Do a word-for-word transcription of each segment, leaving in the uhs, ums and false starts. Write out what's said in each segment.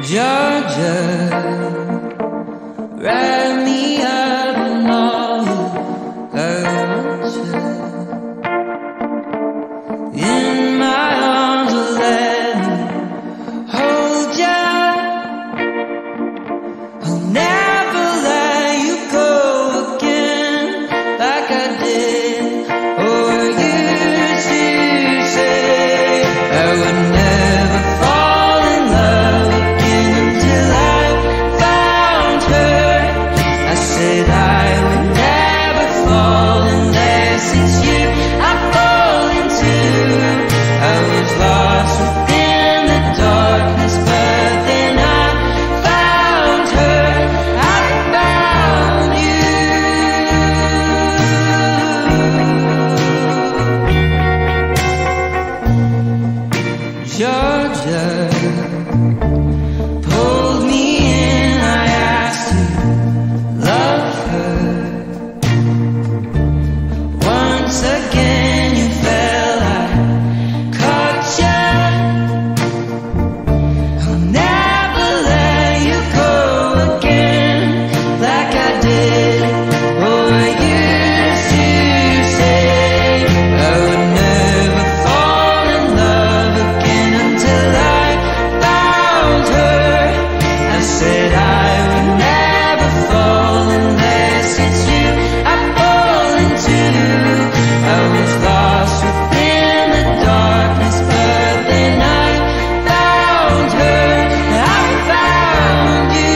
Georgia, wrap me up in all your emotion. In my arms, oh, let me hold ya. I'll never let you go again like I did or used to say. I would never fall in love again until I found her. I said I would never fall unless it's you I fall into. I was lost within the darkness, but then I found her. I found you. Georgia pulled me in, I asked to love her. Once again you fell, I caught ya. I'll never let you go again like I did or used to say. I would never fall in love again until I found her. I said I would never fall unless it's you I fall into. I was lost within the darkness, but then I found her. I found you.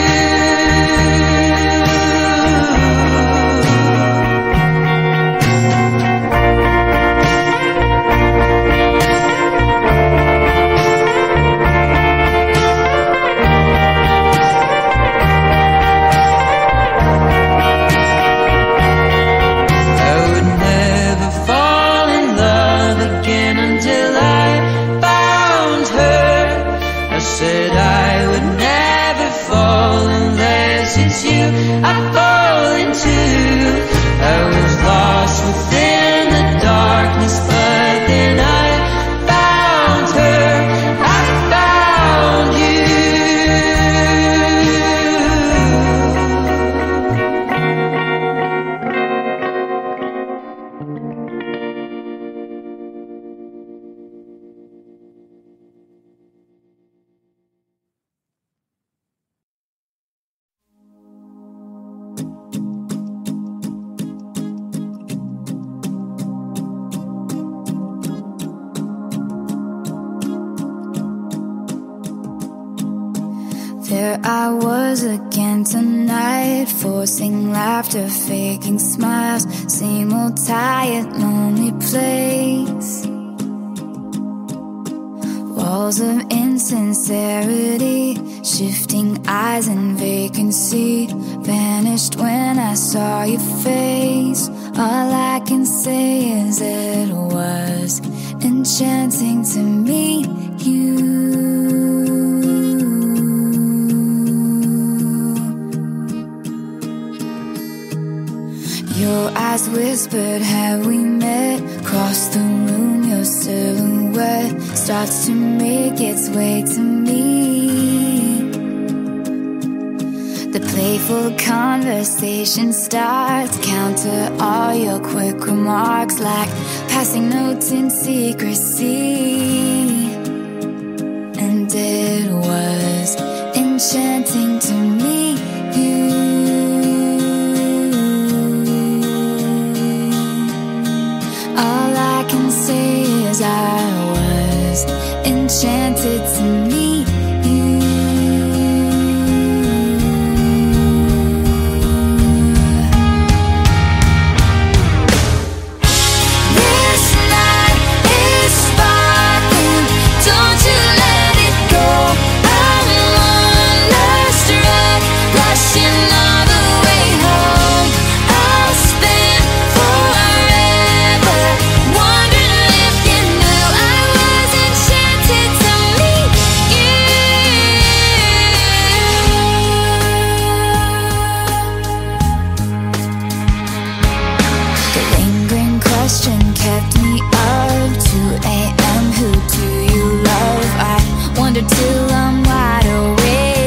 I would never fall in love again until I found her. I said I would never fall unless it's you I fall into. I was lost within the darkness, but then I found her. I found you. There I was again tonight, forcing laughter, faking smiles. Same old tired, lonely place. Walls of insincerity, shifting eyes and vacancy. Vanished when I saw your face. All I can say is it was enchanting to meet you. Your eyes whispered, have we met? Across the room, your silhouette starts to make its way to me. The playful conversation starts, counter all your quick remarks like passing notes in secrecy. And it was enchanting to meet you. All I can say is I was enchanted to meet you. This night is sparkling, don't you let it go. I'm wonderstruck, blushing all the way home. I'll spend forever wondering if you knew I was enchanted to meet you. The lingering question kept me up. two a m Who do you love? I wonder till I'm wide awake.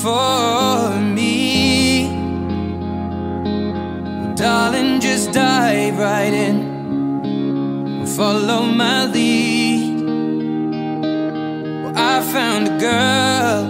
for me. Well, darling, just dive right in, follow my lead. Well, I found a girl,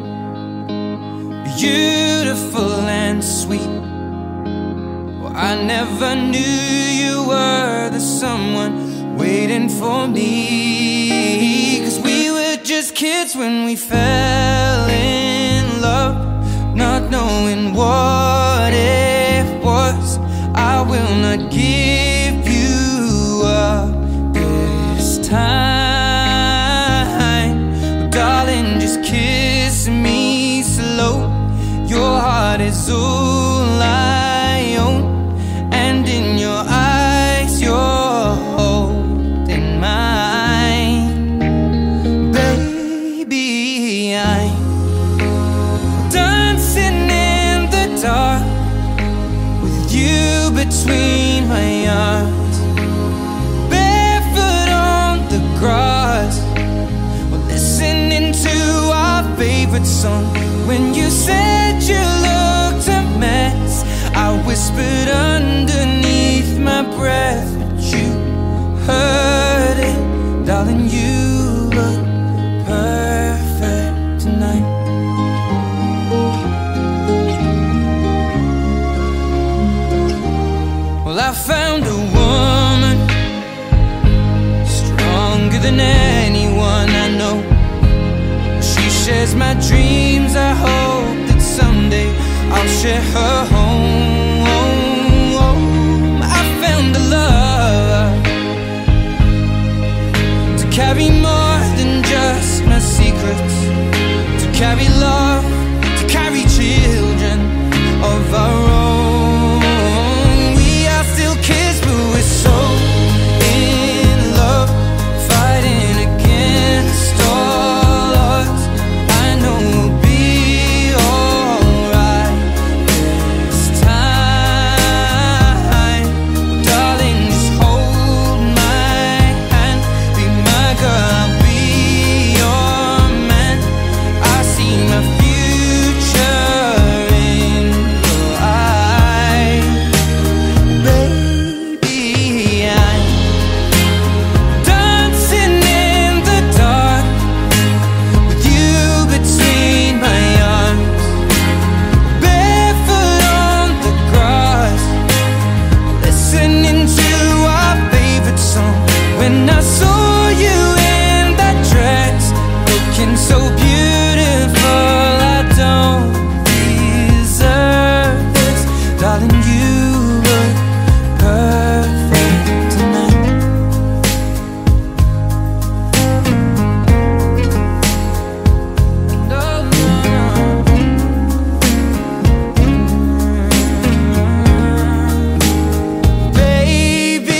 beautiful and sweet. Well, I never knew you were the someone waiting for me. Cause we were just kids when we fell in love, not knowing what it was. I will not give you up this time. Well, darling, just kiss me slow. Your heart is all I own, and in your eyes you're holding mine. Baby, I'm dancing in the dark with you between my arms, barefoot on the grass, we're listening to our favorite song. When you said you looked a mess, I whispered underneath my breath, but you heard it. Darling, you look perfect tonight. Well, I found a woman stronger than anyone I know. She shares my dreams. I hope that someday I'll share her home. I found a love to carry more than just my secrets, to carry love, to carry children of our own. We are still kids, but we're so in love, fighting against all odds. I know we'll be alright this time. Darling, just hold my hand, be my girl, I'll be your man. I see my future in your eyes. Baby, I'm dancing in the dark with you between my arms, barefoot on the grass, listening to our favorite song. When I saw you in that dress, looking so beautiful, I don't deserve this. Darling, you look perfect tonight. No, no, no. Baby,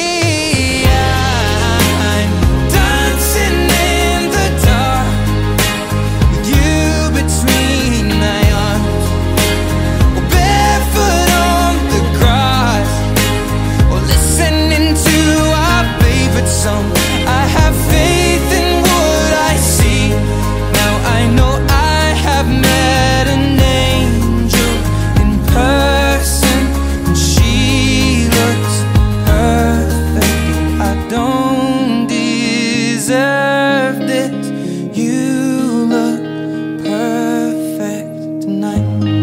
I'm dancing in the dark with you between my arms, or barefoot on the grass, or listening to our favorite song. I have faith in what I see. Now I know I have met an angel in person, and she looks perfect. I don't deserve this. You look perfect tonight.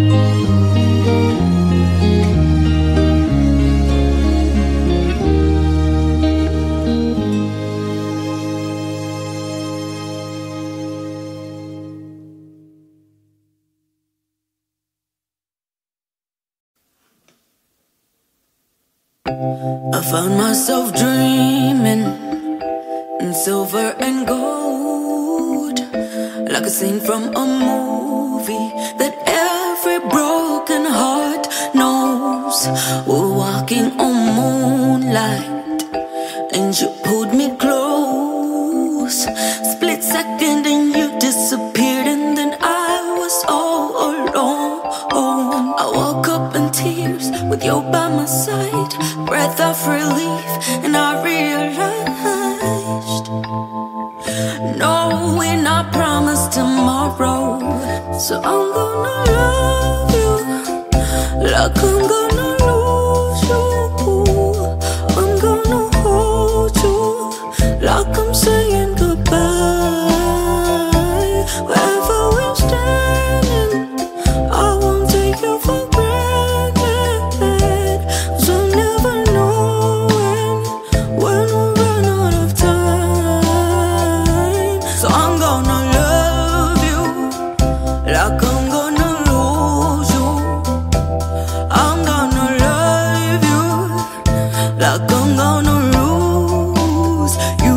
I found myself dreaming in silver and gold, like a scene from a movie that every broken heart knows. We're walking on moonlight, and you pulled me close. Split second and you disappeared, and then I was all alone. I woke up in tears with you by my side, breath of relief, and I realized, no, we're not promised tomorrow. So I'm gonna love you like I'm gonna lose you. I'm gonna hold you like I'm saying goodbye. Wherever we're standing, I won't take you for granted, 'cause we'll never know when, when we'll run out of time. So I'm gonna love you like I'm gonna lose you. I'm gonna love you like I'm gonna lose you.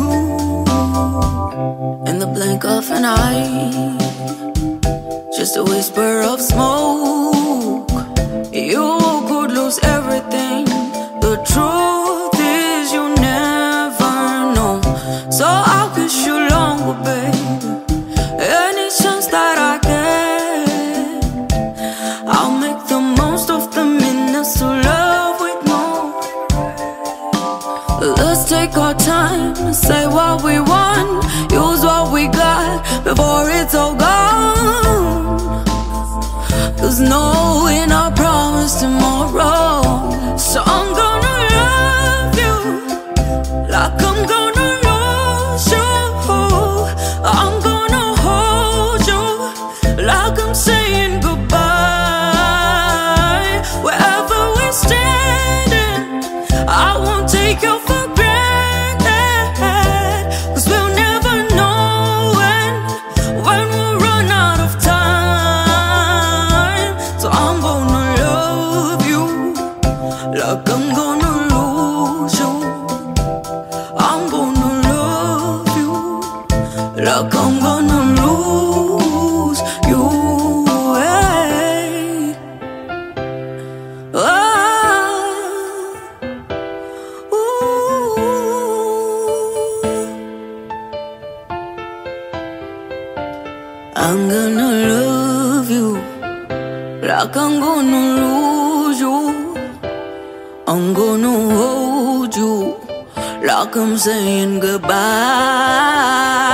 In the blink of an eye, just a whisper of smoke, you could lose everything. The truth is you never know. So I'll wish you longer, baby. Any chance that I get, I'll make the most of the minutes to love with more. Let's take our time, say what we want, use what we got before it's all gone. 'Cause knowing I promise tomorrow. So I'm gonna love you like I'm gonna lose you. I'm gonna hold you like I'm saying goodbye. Wherever we're standing, I won't take you for granted, 'cause we'll never know when, when we'll run out of time. So I'm gonna love you like I'm gonna lose you. I'm gonna love you like I'm gonna lose you. Hey. Ah. Ooh. I'm gonna love you like I'm gonna lose you. I'm gonna hold you like I'm saying goodbye.